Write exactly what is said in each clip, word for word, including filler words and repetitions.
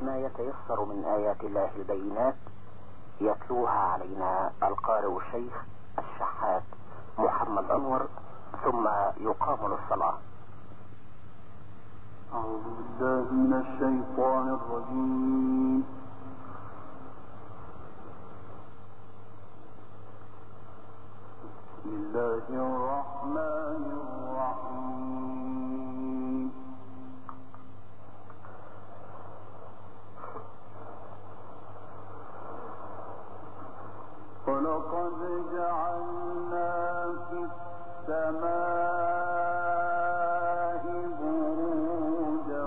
بما يتيسر من آيات الله البينات يتلوها علينا القارئ الشيخ الشحات محمد أنور، ثم يقام للصلاة. أعوذ بالله من الشيطان الرجيم. بسم الله الرحمن الرحيم. ولقد جعلنا في السماء بروجا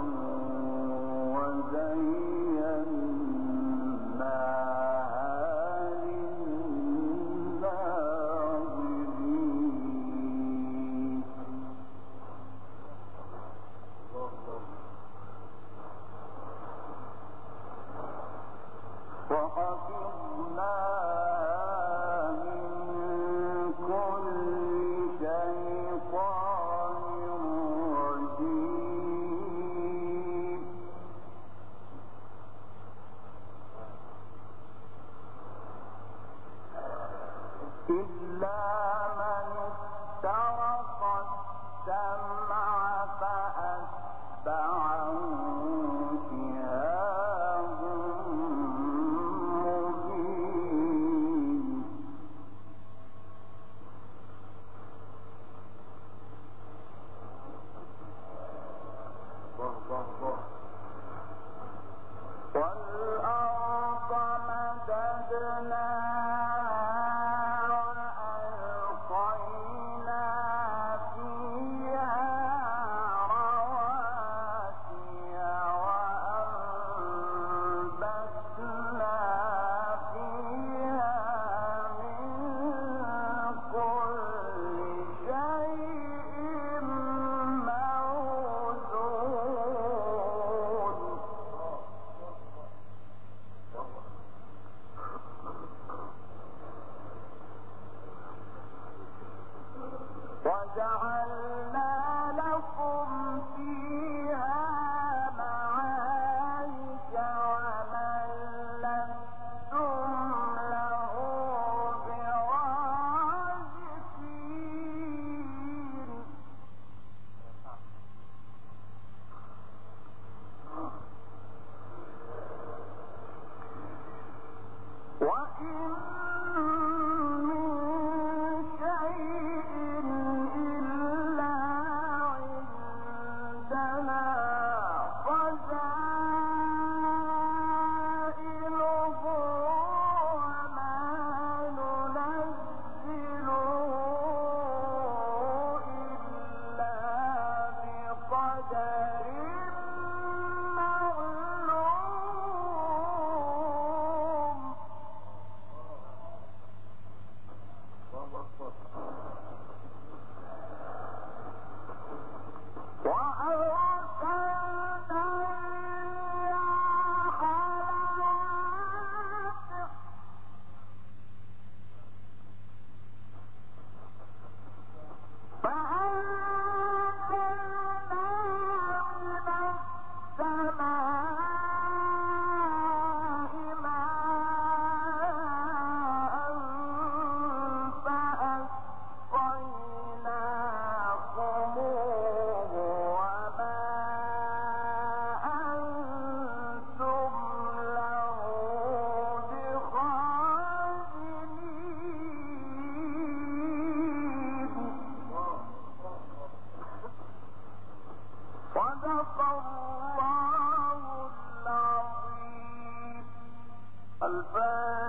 وزيناها للناظرين. وحفظناها إلا من استرق السمع فأتبعه شهاب مبين. والأرض مددناها وجعلنا لكم فيها معايش ومن لستم له برازقين. وإن صدق الله العظيم. الفاتحة.